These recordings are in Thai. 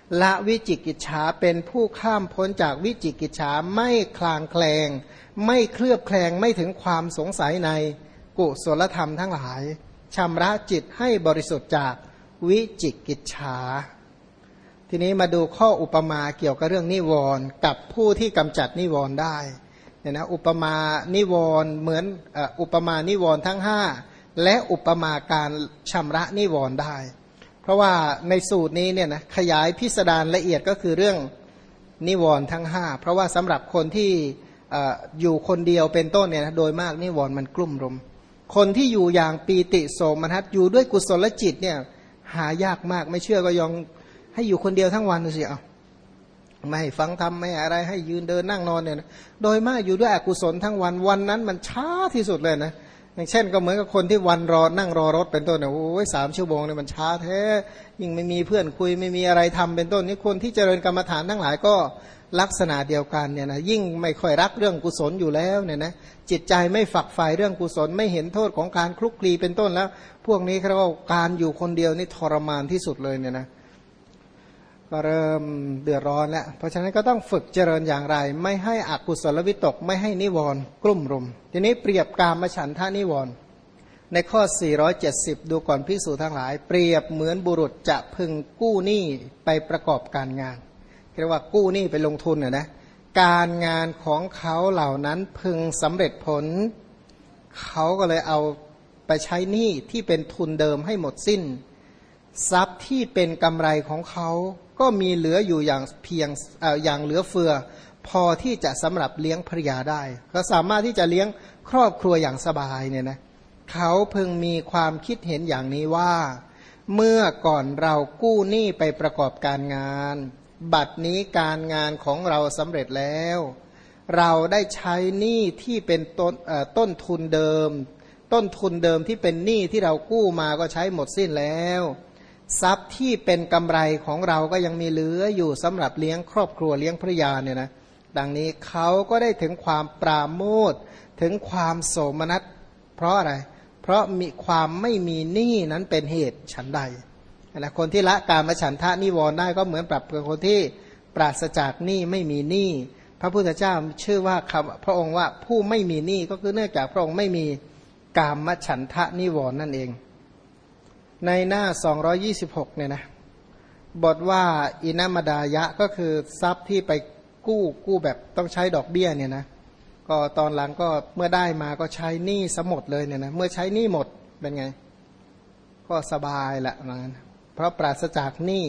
ละวิจิกิจฉาเป็นผู้ข้ามพ้นจากวิจิกิจฉาไม่คลางแคลงไม่เคลือบแคลงไม่ถึงความสงสัยในกุศลธรรมทั้งหลายชำระจิตให้บริสุทธิ์จากวิจิกิจฉาทีนี้มาดูข้ออุปมาเกี่ยวกับเรื่องนิวรณ์กับผู้ที่กำจัดนิวรณ์ได้เนี่ยนะอุปมานิวรณ์เหมือนอุปมานิวรณ์ทั้ง5และอุปมาการชำระนิวรณ์ได้เพราะว่าในสูตรนี้เนี่ยนะขยายพิสดารละเอียดก็คือเรื่องนิวรณ์ทั้ง5เพราะว่าสำหรับคนที่อยู่คนเดียวเป็นต้นเนี่ยนะโดยมากนิวรณ์มันกลุ่มรุมคนที่อยู่อย่างปีติโสมนัสอยู่ด้วยกุศลจิตเนี่ยหายากมากไม่เชื่อก็ยองให้อยู่คนเดียวทั้งวันดูสิเอาไม่ฟังธรรมไม่อะไรให้ยืนเดินนั่งนอนเนี่ยนะโดยมากอยู่ด้วยอกุศลทั้งวันวันนั้นมันช้าที่สุดเลยนะอย่างเช่นก็เหมือนกับคนที่วันรอนั่งรอรถเป็นต้นเนี่ยโอ้ย3 ชั่วโมงเนี่ยมันช้าแท้ยิ่งไม่มีเพื่อนคุยไม่มีอะไรทำเป็นต้นนี่คนที่เจริญกรรมฐานทั้งหลายก็ลักษณะเดียวกันเนี่ยนะยิ่งไม่ค่อยรักเรื่องกุศลอยู่แล้วเนี่ยนะจิตใจไม่ฝักใฝ่เรื่องกุศลไม่เห็นโทษของการคลุกคลีเป็นต้นแล้วพวกนี้เขาว่าการอยู่คนเดียวนี่ทรมานที่สุดเลยเนี่ยนะก็เริ่มเดือดร้อนแล้วเพราะฉะนั้นก็ต้องฝึกเจริญอย่างไรไม่ให้อกุศลวิตกไม่ให้นิวรณ์กลุ่มรุมทีนี้เปรียบกามฉันทะนิวรณ์ในข้อ470ดูก่อนภิกษุทั้งหลายเปรียบเหมือนบุรุษจะพึงกู้หนี้ไปประกอบการงานเรียกว่ากู้หนี้ไปลงทุนนะการงานของเขาเหล่านั้นพึงสำเร็จผลเขาก็เลยเอาไปใช้หนี้ที่เป็นทุนเดิมให้หมดสิ้นทรัพย์ที่เป็นกำไรของเขาก็มีเหลืออยู่อย่างเพียงอย่างเหลือเฟือพอที่จะสำหรับเลี้ยงภรรยาได้เขาสามารถที่จะเลี้ยงครอบครัวอย่างสบายเนี่ยนะเขาพึงมีความคิดเห็นอย่างนี้ว่าเมื่อก่อนเรากู้หนี้ไปประกอบการงานบัดนี้การงานของเราสำเร็จแล้วเราได้ใช้หนี้ที่เป็นต้นทุนเดิมต้นทุนเดิมที่เป็นหนี้ที่เรากู้มาก็ใช้หมดสิ้นแล้วทรัพย์ที่เป็นกำไรของเราก็ยังมีเหลืออยู่สำหรับเลี้ยงครอบครัวเลี้ยงภรรยาเนี่ยนะดังนี้เขาก็ได้ถึงความปราโมทย์ถึงความโสมนัสเพราะอะไรเพราะมีความไม่มีหนี้นั้นเป็นเหตุฉันใดนะคนที่ละกามฉันทะนิวรณ์ได้ก็เหมือนปรับกับคนที่ปราศจากหนี้ไม่มีหนี้พระพุทธเจ้าชื่อว่าพระองค์ว่าผู้ไม่มีหนี้ก็คือเนื่องจากพระองค์ไม่มีกามฉันทะนิวรณ์นั่นเองในหน้า226เนี่ยนะบทว่าอินามดายะก็คือทรัพย์ที่ไปกู้แบบต้องใช้ดอกเบี้ยเนี่ยนะก็ตอนหลังก็เมื่อได้มาก็ใช้หนี้สมดเลยเนี่ยนะเมื่อใช้หนี้หมดเป็นไงก็สบายละนะเพราะปราศจากหนี้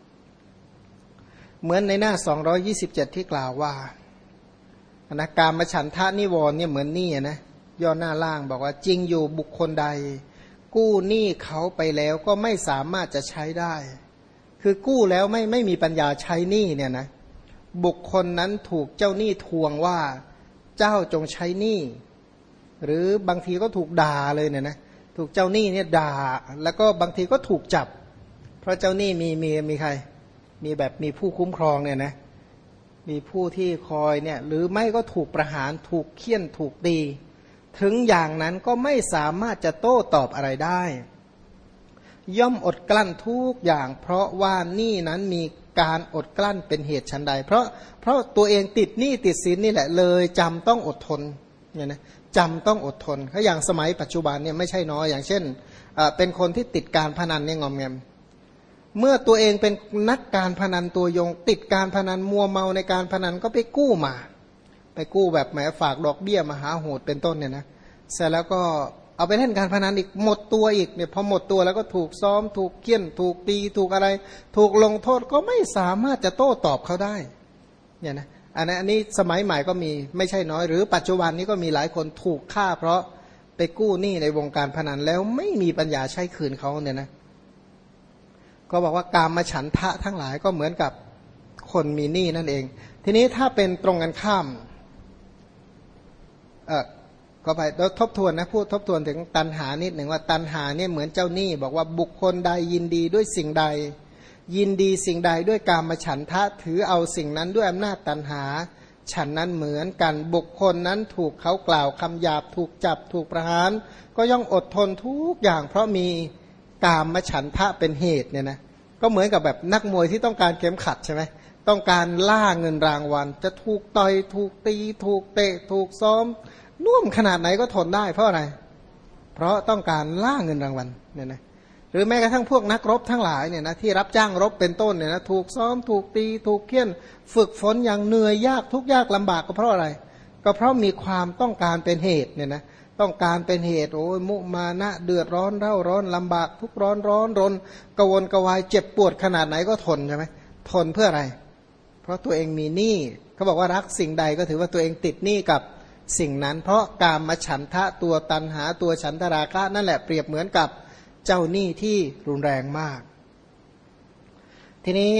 เหมือนในหน้า227ที่กล่าวว่านะกามฉันทะนิวรณ์เนี่ยเหมือนหนี้นะย่อหน้าล่างบอกว่าจริงอยู่บุคคลใดกู้หนี้เขาไปแล้วก็ไม่สามารถจะใช้ได้คือกู้แล้วไม่มีปัญญาใช้หนี้เนี่ยนะบุคคลนั้นถูกเจ้าหนี้ทวงว่าเจ้าจงใช้หนี้หรือบางทีก็ถูกด่าเลยเนี่ยนะถูกเจ้าหนี้เนี่ยด่าแล้วก็บางทีก็ถูกจับเพราะเจ้าหนี้มีใครมีแบบมีผู้คุ้มครองเนี่ยนะมีผู้ที่คอยเนี่ยหรือไม่ก็ถูกประหารถูกเฆี่ยนถูกตีถึงอย่างนั้นก็ไม่สามารถจะโต้ตอบอะไรได้ย่อมอดกลั้นทุกอย่างเพราะว่าหนี้นั้นมีการอดกลั้นเป็นเหตุฉันใดเพราะตัวเองติดหนี้ติดสินนี่แหละเลยจำต้องอดทนเนี่ยนะจำต้องอดทนถ้าอย่างสมัยปัจจุบันเนี่ยไม่ใช่น้อยอย่างเช่นเป็นคนที่ติดการพนันเนี่ยงอมแงมเมื่อตัวเองเป็นนักการพนันตัวยงติดการพนันมัวเมาในการพนันก็ไปกู้มาไปกู้แบบแหมฝากดอกเบี้ยมหาโหดเป็นต้นเนี่ยนะเสร็จแล้วก็เอาไปเล่นการพนันอีกหมดตัวอีกเนี่ยพอหมดตัวแล้วก็ถูกซ้อมถูกเฆี่ยนถูกตีถูกอะไรถูกลงโทษก็ไม่สามารถจะโต้ตอบเขาได้เนี่ยนะอันนี้สมัยใหม่ก็มีไม่ใช่น้อยหรือปัจจุบันนี้ก็มีหลายคนถูกฆ่าเพราะไปกู้หนี้ในวงการพนันแล้วไม่มีปัญญาใช้คืนเขาเนี่ยนะก็บอกว่ากามฉันทะทั้งหลายก็เหมือนกับคนมีหนี้นั่นเองทีนี้ถ้าเป็นตรงกันข้ามก็ไปแล้วทบทวนนะพูดทบทวนถึงตัณหานิดหนึ่งว่าตัณหาเนี่ยเหมือนเจ้าหนี้บอกว่าบุคคลใดยินดีด้วยสิ่งใดยินดีสิ่งใดด้วยกามฉันทะถือเอาสิ่งนั้นด้วยอำนาจตัณหาฉันนั้นเหมือนกันบุคคลนั้นถูกเขากล่าวคำหยาบถูกจับถูกประหารก็ย่อมอดทนทุกอย่างเพราะมีกามฉันทะเป็นเหตุเนี่ยนะก็เหมือนกับแบบนักมวยที่ต้องการเข็มขัดใช่ไหมต้องการล่าเงินรางวัลจะถูกต่อยถูกตีถูกเตะถูกซ้อมน่วมขนาดไหนก็ทนได้เพราะอะไรเพราะต้องการล่าเงินรางวัลเนี่ยนะหรือแม้กระทั่งพวกนักรบทั้งหลายเนี่ยนะที่รับจ้างรบเป็นต้นเนี่ยนะถูกซ้อมถูกตีถูกเคี่ยนฝึกฝนอย่างเหนื่อยยากทุกยากลำบากก็เพราะอะไรก็เพราะมีความต้องการเป็นเหตุเนี่ยนะต้องการเป็นเหตุโอ้ยมุมานะเดือดร้อนเร่าร้อนลำบากทุกร้อนร้อนรนกระวนกระวายเจ็บปวดขนาดไหนก็ทนใช่ไหมทนเพื่ออะไรเพราะตัวเองมีหนี้เขาบอกว่ารักสิ่งใดก็ถือว่าตัวเองติดหนี้กับสิ่งนั้นเพราะกามฉันทะตัวตัณหาตัวฉันทราคะนั่นแหละเปรียบเหมือนกับเจ้าหนี้ที่รุนแรงมากทีนี้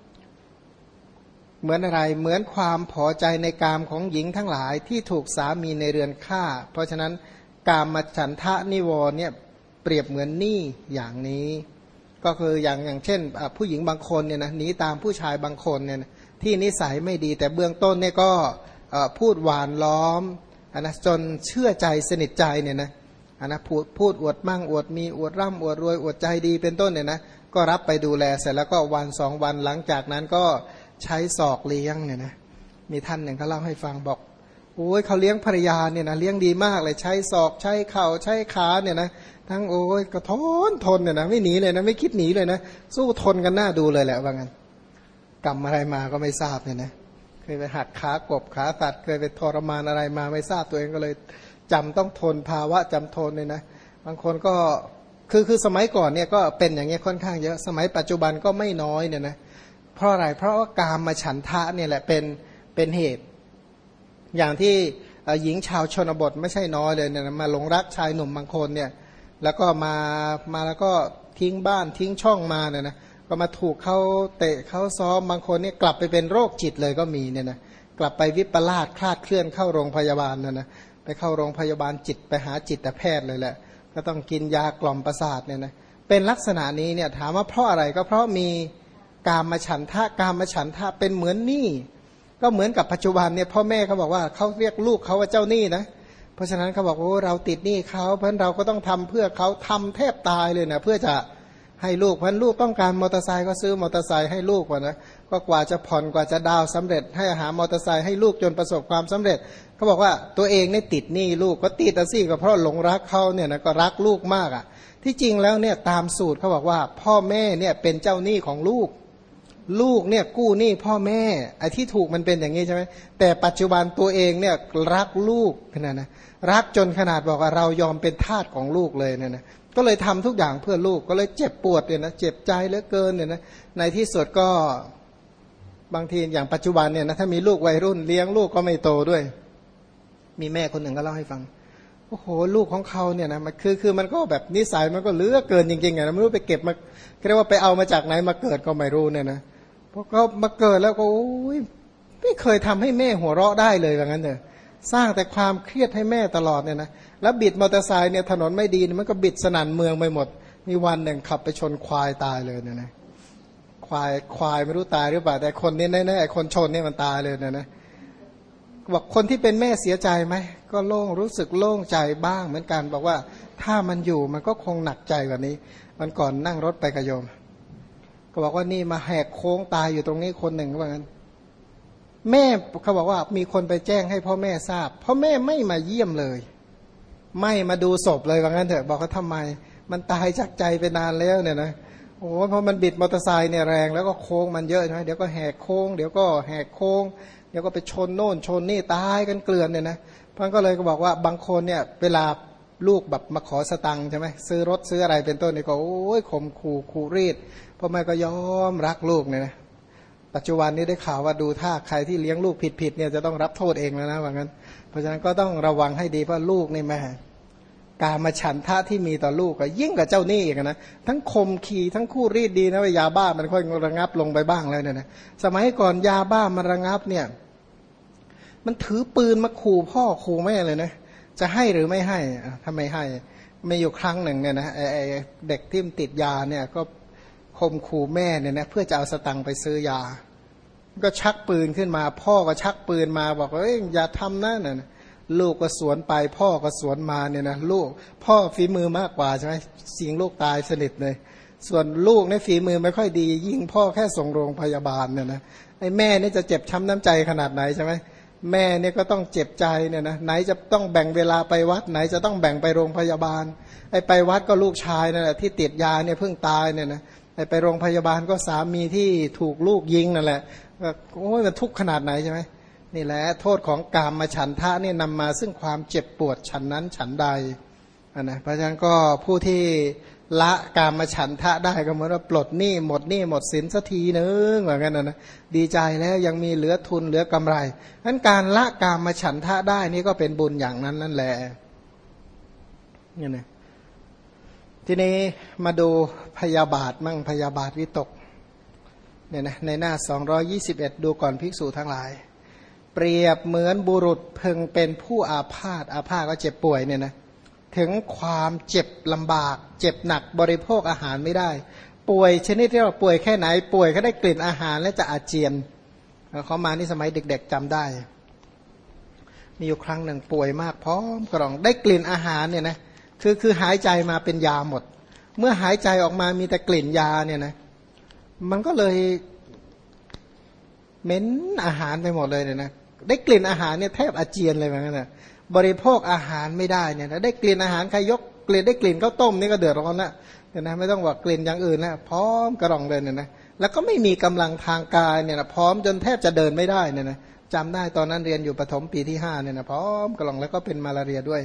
เหมือนอะไรเหมือนความพอใจในกามของหญิงทั้งหลายที่ถูกสามีในเรือนฆ่าเพราะฉะนั้นกามฉันทะนิวรณ์เนี่ยเปรียบเหมือนหนี้อย่างนี้ก็คืออย่างเช่นผู้หญิงบางคนเนี่ยนะหนีตามผู้ชายบางคนเนี่ยที่นิสัยไม่ดีแต่เบื้องต้นเนี่ยก็พูดหวานล้อมนะจนเชื่อใจสนิทใจเนี่ยนะพูดอวดมั่งอวดมีอวดร่ำอวดรวยอวดใจดีเป็นต้นเนี่ยนะก็รับไปดูแลเสร็จแล้วก็วันสองวันหลังจากนั้นก็ใช้ศอกเลี้ยงเนี่ยนะมีท่านหนึ่งเขาเล่าให้ฟังบอกโอ้ยเขาเลี้ยงภรรยาเนี่ยนะเลี้ยงดีมากเลยใช้ศอกใช้เข่าใช้ขาเนี่ยนะทั้งโอ้ยกระทนเนี่ยนะไม่หนีเลยนะไม่คิดหนีเลยนะสู้ทนกันหน้าดูเลยแหละว่างั้นกรรมอะไรมาก็ไม่ทราบเนี่ยนะเคยไปหักขากบขาตัดเคยไปทรมานอะไรมาไม่ทราบตัวเองก็เลยจำต้องทนภาวะจำทนเลยนะบางคนก็คือสมัยก่อนเนี่ยก็เป็นอย่างเงี้ยค่อนข้างเยอะสมัยปัจจุบันก็ไม่น้อยเนี่ยนะเพราะอะไรเพราะว่ากามมาฉันทะเนี่ยแหละเป็นเหตุอย่างที่หญิงชาวชนบทไม่ใช่น้อยเลยเนี่ยมาหลงรักชายหนุ่มบางคนเนี่ยแล้วก็มาแล้วก็ทิ้งบ้านทิ้งช่องมาเนี่ยนะก็มาถูกเขาเตะเขาซ้อมบางคนเนี่ยกลับไปเป็นโรคจิตเลยก็มีเนี่ยนะกลับไปวิปลาสคลาดเคลื่อนเข้าโรงพยาบาลนะไปเข้าโรงพยาบาลจิตไปหาจิตแพทย์เลยแหละก็ต้องกินยากล่อมประสาทเนี่ยนะเป็นลักษณะนี้เนี่ยถามว่าเพราะอะไรก็เพราะมีกามฉันทะกามฉันทะเป็นเหมือนหนี้ก็เหมือนกับปัจจุบันเนี่ยพ่อแม่เขาบอกว่าเขาเรียกลูกเขาว่าเจ้าหนี้นะเพราะฉะนั้นเขาบอกว่าเราติดหนี้เขาเพราะฉะนั้นเราก็ต้องทำเพื่อเขาทำแทบตายเลยนะเพื่อจะให้ลูกเพราะลูกต้องการมอเตอร์ไซค์ก็ซื้อมอเตอร์ไซค์ให้ลูกนะก็กว่าจะผ่อนกว่าจะดาวสำเร็จให้หามอเตอร์ไซค์ให้ลูกจนประสบความสำเร็จเขาบอกว่าตัวเองเนี่ยติดหนี้ลูกก็ติดแต่สิก็เพราะหลงรักเขาเนี่ยนะก็รักลูกมากอ่ะที่จริงแล้วเนี่ยตามสูตรเขาบอกว่าพ่อแม่เนี่ยเป็นเจ้าหนี้ของลูกเนี่ยกู้หนี้พ่อแม่ไอ้ที่ถูกมันเป็นอย่างนี้ใช่ไหมแต่ปัจจุบันตัวเองเนี่ยรักลูกขนาดนะรักจนขนาดบอกว่าเรายอมเป็นทาสของลูกเลยเนี่ยนะก็เลยทำทุกอย่างเพื่อลูกก็เลยเจ็บปวดเนี่ยนะเจ็บใจเหลือเกินเนี่ยนะในที่สุดก็บางทีอย่างปัจจุบันเนี่ยนะถ้ามีลูกวัยรุ่นเลี้ยงลูกก็ไม่โตด้วยมีแม่คนหนึ่งก็เล่าให้ฟังโอ้โหลูกของเขาเนี่ยนะมันคือมันก็แบบนิสัยมันก็เหลือเกินจริงๆไงไม่รู้ไปเก็บมาเรียกว่าไปเอามาจากไหนมาเกิดก็ไม่รู้เนี่ยนะเพราะเขามาเกิดแล้วก็ไม่เคยทำให้แม่หัวเราะได้เลยแบบนั้นเลยสร้างแต่ความเครียดให้แม่ตลอดเนี่ยนะแล้วบิดมอเตอร์ไซค์เนี่ยถนนไม่ดีมันก็บิดสนั่นเมืองไปหมดมีวันหนึ่งขับไปชนควายตายเลยเนี่ยนะควายไม่รู้ตายหรือเปล่าแต่คนนี้แน่ๆคนชนเนี่ยมันตายเลยเนี่ยนะบอกคนที่เป็นแม่เสียใจไหมก็โล่งรู้สึกโล่งใจบ้างเหมือนกันบอกว่าถ้ามันอยู่มันก็คงหนักใจกว่านี้มันก่อนนั่งรถไปกับโยมก็บอกว่านี่มาแหกโค้งตายอยู่ตรงนี้คนหนึ่งว่างั้นแม่เขาบอกว่ามีคนไปแจ้งให้พ่อแม่ทราบพ่อแม่ไม่มาเยี่ยมเลยไม่มาดูศพเลยว่างั้นเถอะบอกว่าทำไมมันตายจากใจไปนานแล้วเนี่ยนะโอ้เพราะมันบิดมอเตอร์ไซค์เนี่ยแรงแล้วก็โค้งมันเยอะใช่ไหมเดี๋ยวก็แหกโค้งเดี๋ยวก็แหกโค้งเดี๋ยวก็ไปชนโน่นชนนี่ตายกันเกลื่อนเนี่ยนะพันก็เลยก็บอกว่าบางคนเนี่ยเวลาลูกแบบมาขอสตังค์ใช่ไหมซื้อรถซื้ออะไรเป็นต้นนี่ก็โอ้ยข่มขู่รีดพ่อแม่ก็ยอมรักลูกเนี่ยนะปัจจุบันนี้ได้ข่าวว่าดูถ้าใครที่เลี้ยงลูกผิดเนี่ยจะต้องรับโทษเองแล้วนะว่างั้นเพราะฉะนั้นก็ต้องระวังให้ดีเพราะลูกนี่แม่กามฉันทะที่มีต่อลูกก็ยิ่งกว่าเจ้าหนี้อีกนะทั้งข่มขีทั้งคู่รีดดีนะว่ายาบ้ามันค่อยระงับลงไปบ้างแล้วเนี่ยนะสมัยก่อนยาบ้ามันระงับเนี่ยมันถือปืนมาขู่พ่อขู่แม่เลยนะจะให้หรือไม่ให้ถ้าไม่ให้ไม่อยู่ครั้งหนึ่งเนี่ยนะไอ้เด็กที่ติดยาเนี่ยก็ข่มขู่แม่เนี่ยนะเพื่อจะเอาสตังค์ไปซื้อยาก็ชักปืนขึ้นมาพ่อก็ชักปืนมาบอกว่าอย่าทำนะเนี่ยลูกก็สวนไปพ่อก็สวนมาเนี่ยนะลูกพ่อฝีมือมากกว่าใช่ไหมสิงลูกตายสนิทเลยส่วนลูกในฝีมือไม่ค่อยดียิ่งพ่อแค่ส่งโรงพยาบาลเนี่ยนะไอ้แม่นี่จะเจ็บช้ำน้ำใจขนาดไหนใช่ไหมแม่เนี่ยก็ต้องเจ็บใจเนี่ยนะไหนจะต้องแบ่งเวลาไปวัดไหนจะต้องแบ่งไปโรงพยาบาลไอ้ไปวัดก็ลูกชายนั่นแหละที่ติดยาเนี่ยเพิ่งตายเนี่ยนะไอ้ไปโรงพยาบาลก็สามีที่ถูกลูกยิงนั่นแหละโอ้ยมันทุกข์ขนาดไหนใช่ไหมนี่แหละโทษของกามฉันทะเนี่ยนำมาซึ่งความเจ็บปวดฉันนั้นฉันใดนะเพราะฉะนั้นก็ผู้ที่ละกามฉันทะได้ก็เหมือนว่าปลดหนี้หมดหนี้หมดสินสักทีนึงเหมือนกันนะดีใจแล้วยังมีเหลือทุนเหลือกำไรนั้นการละกามฉันทะได้นี่ก็เป็นบุญอย่างนั้นนั่นแหละเนี่ยนะทีนี้มาดูพยาบาทมั่งพยาบาทวิตกเนี่ยนะในหน้า221ดูก่อนภิกษุทั้งหลายเปรียบเหมือนบุรุษพึงเป็นผู้อาพาธอาพาธก็เจ็บป่วยเนี่ยนะถึงความเจ็บลำบากเจ็บหนักบริโภคอาหารไม่ได้ป่วยชนิดที่เราป่วยแค่ไหนป่วยเขาได้กลิ่นอาหารและจะอาเจียนเขามานี่สมัยเด็กๆจำได้มีอยู่ครั้งหนึ่งป่วยมากพร้อมกระรองได้กลิ่นอาหารเนี่ยนะคือหายใจมาเป็นยาหมดเมื่อหายใจออกมามีแต่กลิ่นยาเนี่ยนะมันก็เลยเหม็นอาหารไปหมดเลยเนี่ยนะได้กลิ่นอาหารเนี่ยแทบอาเจียนเลยเหมือนกันนะบริโภคอาหารไม่ได้เนี่ยนะได้กลิ่นอาหารใครยกกลิ่นได้กลิ่นข้าวต้มนี่ก็เดือดร้อนนะเนี่ยนะไม่ต้องว่ากลิ่นอย่างอื่นนะพร้อมกระรองเลยเนี่ยนะแล้วก็ไม่มีกำลังทางกายเนี่ยนะพร้อมจนแทบจะเดินไม่ได้เนี่ยนะจำได้ตอนนั้นเรียนอยู่ประถมปีที่5เนี่ยนะพร้อมกระรองแล้วก็เป็นมาลาเรียด้วย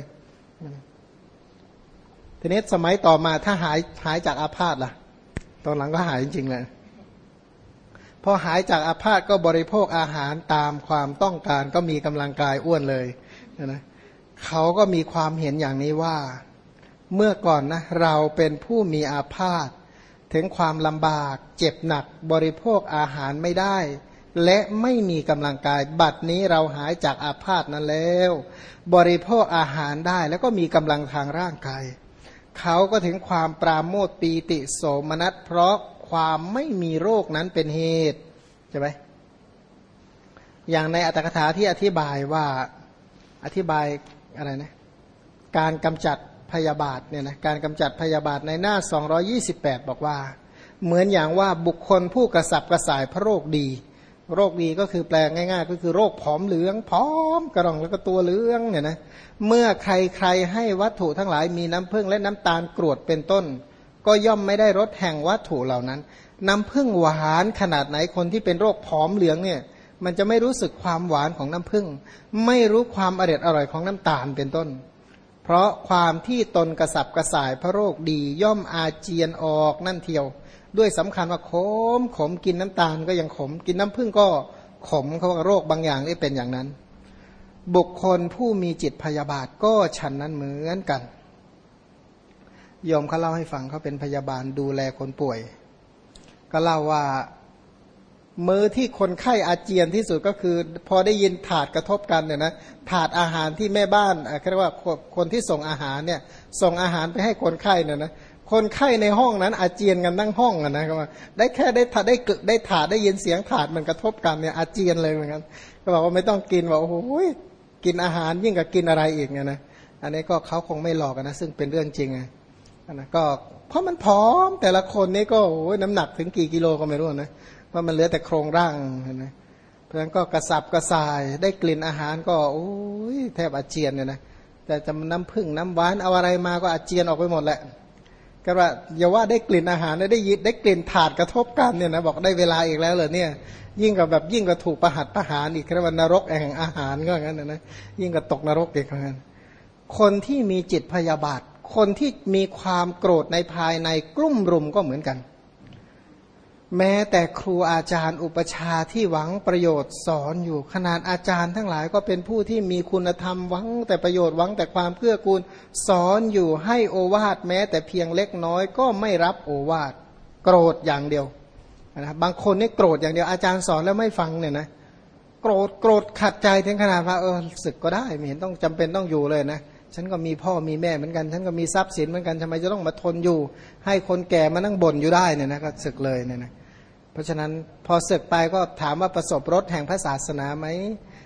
ทีนี้สมัยต่อมาถ้าหายจากอาพาธล่ะตอนหลังก็หายจริงๆเลยพอหายจากอาพาธก็บริโภคอาหารตามความต้องการก็มีกำลังกายอ้วนเลยนะเขาก็มีความเห็นอย่างนี้ว่าเมื่อก่อนนะเราเป็นผู้มีอาพาธถึงความลำบากเจ็บหนักบริโภคอาหารไม่ได้และไม่มีกำลังกายบัดนี้เราหายจากอาพาธนั้นแล้วบริโภคอาหารได้แล้วก็มีกำลังทางร่างกายเขาก็ถึงความปราโมทย์ปีติโสมนัสเพราะความไม่มีโรคนั้นเป็นเหตุใช่ไหมอย่างในอัตถกถาที่อธิบายว่าอธิบายอะไรนะการกำจัดพยาบาทเนี่ยนะการกำจัดพยาบาทในหน้า228บอกว่าเหมือนอย่างว่าบุคคลผู้กระสับกระส่ายพระโรคดีโรคดีก็คือแปลง่ายๆก็คือโรคผอมเหลืองผอมกระรองแล้วก็ตัวเหลืองเนี่ยนะเมื่อใครๆให้วัตถุทั้งหลายมีน้ำผึ้งและน้ำตาลกรวดเป็นต้นก็ย่อมไม่ได้รสแห่งวัตถุเหล่านั้นน้ำผึ้งหวานขนาดไหนคนที่เป็นโรคผอมเหลืองเนี่ยมันจะไม่รู้สึกความหวานของน้ำผึ้งไม่รู้ความอร่อยของน้ำตาลเป็นต้นเพราะความที่ตนกระสับกระส่ายพระโรคดีย่อมอาเจียนออกนั่นเทียวด้วยสำคัญว่าขมกินน้ำตาลก็ยังขมกินน้ำผึ้งก็ขมเขาว่าโรคบางอย่างนี่เป็นอย่างนั้นบุคคลผู้มีจิตพยาบาทก็ฉันนั้นเหมือนกันโยมเขาเล่าให้ฟังเขาเป็นพยาบาลดูแลคนป่วยก็เล่าว่ามื้อที่คนไข้อาเจียนที่สุดก็คือพอได้ยินถาดกระทบกันเนี่ยนะถาดอาหารที่แม่บ้านเรียกว่าคนที่ส่งอาหารเนี่ยส่งอาหารไปให้คนไข้เนี่ยนะคนไข้ในห้องนั้นอาเจียนกันทั้งห้องนะก็ว่าได้แค่ได้ถาดได้ยินเสียงถาดมันกระทบกันเนี่ยอาเจียนเลยเหมือนกันก็บอกว่าไม่ต้องกินว่าโอ้โหกินอาหารยิ่งกว่ากินอะไรอีกเนี่ยนะอันนี้ก็เขาคงไม่หลอกนะซึ่งเป็นเรื่องจริงไงนะก็เพราะมันผอมแต่ละคนนี่ก็โอ้ยน้ำหนักถึงกี่กิโลก็ไม่รู้นะว่ามันเหลือแต่โครงร่างนะเพราะฉะนั้นก็กระสับกระส่ายได้กลิ่นอาหารก็โอ้ยแทบอาเจียนเนี่ยนะแต่จะน้ำผึ้งน้ำหวานเอาอะไรมาก็อาเจียนออกไปหมดแหละก็ว่าอย่าว่าได้กลิ่นอาหารได้ยินได้กลิ่นถาดกระทบกันเนี่ยนะบอกได้เวลาอีกแล้วเหรอเนี่ยยิ่งกว่าถูกประหัตประหารอีกเรียกว่านรกแห่งอาหารก็อย่างนั้นนะยิ่งกว่าตกนรกอีกอย่างนั้นคนที่มีจิตพยาบาทคนที่มีความโกรธในภายในกลุ่มรุมก็เหมือนกันแม้แต่ครูอาจารย์อุปชาที่หวังประโยชน์สอนอยู่ขนาดอาจารย์ทั้งหลายก็เป็นผู้ที่มีคุณธรรมหวังแต่ประโยชน์หวังแต่ความเกื้อกูลสอนอยู่ให้โอวาทแม้แต่เพียงเล็กน้อยก็ไม่รับโอวาทโกรธอย่างเดียวนะบางคนนี่โกรธอย่างเดียวอาจารย์สอนแล้วไม่ฟังเนี่ยนะโกรธขัดใจถึงขนาดว่าศึกก็ได้ไม่เห็นต้องจำเป็นต้องอยู่เลยนะฉันก็มีพ่อมีแม่เหมือนกันฉันก็มีทรัพย์สินเหมือนกันทำไมจะต้องมาทนอยู่ให้คนแก่มานั่งบ่นอยู่ได้เนี่ยนะก็ศึกเลยเนี่ยนะเพราะฉะนั้นพอศึกไปก็ถามว่าประสบรสแห่งพระศาสนาไหม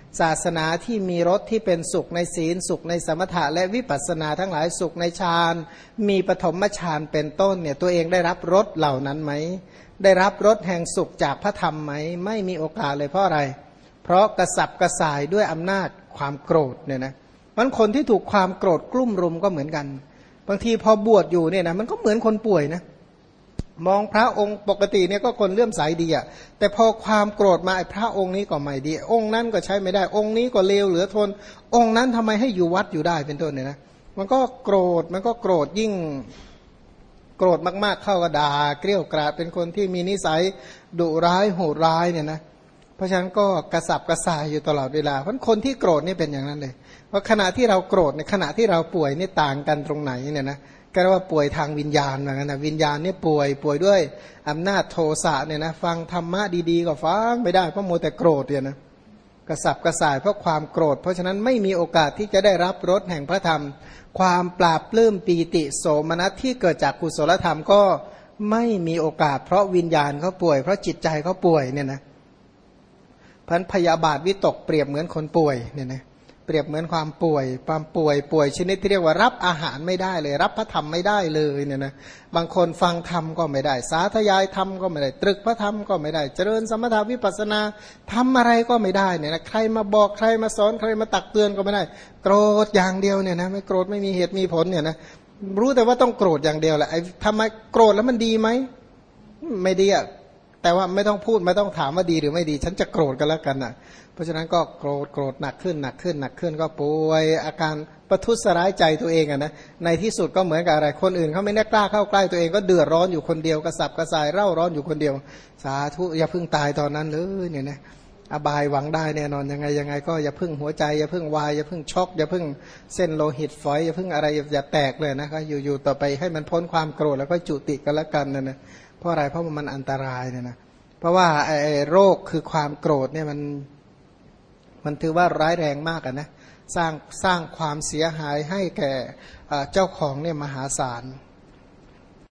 ศาสนาที่มีรสที่เป็นสุขในศีลสุขในสมถะและวิปัสสนาทั้งหลายสุขในฌานมีปฐมฌานเป็นต้นเนี่ยตัวเองได้รับรสเหล่านั้นไหมได้รับรสแห่งสุขจากพระธรรมไหมไม่มีโอกาสเลยเพราะอะไรเพราะกระสับกระส่ายด้วยอำนาจความโกรธเนี่ยนะมันคนที่ถูกความโกรธกลุ่มรุมก็เหมือนกันบางทีพอบวชอยู่เนี่ยนะมันก็เหมือนคนป่วยนะมองพระองค์ปกติเนี่ยก็คนเลื่อมใสดีอ่ะแต่พอความโกรธมาไอ้พระองค์นี้ก็ไม่ดีองค์นั้นก็ใช้ไม่ได้องค์นี้ก็เลวเหลือทนองค์นั้นทำไมให้อยู่วัดอยู่ได้เป็นต้นเนี่ยนะมันก็โกรธยิ่งโกรธมากๆเข้าก็ด่าเกรี้ยวกราดเป็นคนที่มีนิสัยดุร้ายโหดร้ายเนี่ยนะเพราะฉะนั้นก็กระสับกระส่ายอยู่ตลอดเวลาเพราะคนที่โกรธนี่เป็นอย่างนั้นเลยว่าขณะที่เราโกรธในขณะที่เราป่วยนี่ต่างกันตรงไหนเนี่ยนะก็เรียกว่าป่วยทางวิญญาณเหมือนกันนะวิญญาณนี่ป่วยด้วยอำนาจโทสะเนี่ยนะฟังธรรมะดีๆก็ฟังไม่ได้เพราะโมแต่โกรธเนี่ยนะกระสับกระส่ายเพราะความโกรธเพราะฉะนั้นไม่มีโอกาสที่จะได้รับรสแห่งพระธรรมความปราบปลื้มปีติโสมนัสที่เกิดจากกุศลธรรมก็ไม่มีโอกาสเพราะวิญญาณเขาป่วยเพราะจิตใจเขาป่วยเนี่ยนะพันพยาบาทวิตกเปรียบเหมือนคนป่วยเนี่ยนะเปรียบเหมือนความป่วยชนิดที่เรียกว่ารับอาหารไม่ได้เลยรับพระธรรมไม่ได้เลยเนี่ยนะบางคนฟังธรรมก็ไม่ได้สาธยายธรรมก็ไม่ได้ตรึกพระธรรมก็ไม่ได้เจริญสมถาวิปัสสนาทำอะไรก็ไม่ได้เนี่ยนะใครมาบอกใครมาสอนใครมาตักเตือนก็ไม่ได้โกรธอย่างเดียวเนี่ยนะไม่โกรธไม่มีเหตุมีผลเนี่ยนะรู้แต่ว่าต้องโกรธอย่างเดียวแหละไอ้ทำไมโกรธแล้วมันดีไหมไม่ดีอ่ะแต่ว่าไม่ต้องพูดไม่ต้องถามว่าดีหรือไม่ดีฉันจะโกรธกันแล้วกันน่ะเพราะฉะนั้นก็โกรธหนักขึ้นก็ป่วยอาการประทุษร้ายใจตัวเองอ่ะนะในที่สุดก็เหมือนกับอะไรคนอื่นเขาไม่ได้กล้าเข้าใกล้ตัวเองก็เดือดร้อนอยู่คนเดียวกระสับกระส่ายเร่าร้อนอยู่คนเดียวสาธุอย่าเพิ่งตายตอนนั้นเลยเนี่ยนะอบายหวังได้แน่นอนยังไงก็อย่าเพิ่งหัวใจอย่าเพิ่งวายอย่าเพิ่งช็อกอย่าเพิ่งเส้นโลหิตฝอยอย่าเพิ่งอะไรอย่าแตกเลยนะครับอยู่ต่อไปให้มันพ้นความโกรธแล้วก็จุติกันละกันนะเพราะอะไรเพราะมันอันตรายเนี่ยนะเพราะว่าไอ้โรคคือความโกรธเนี่ยมันถือว่าร้ายแรงมากนะสร้างความเสียหายให้แก่เจ้าของเนี่ยมหาศาล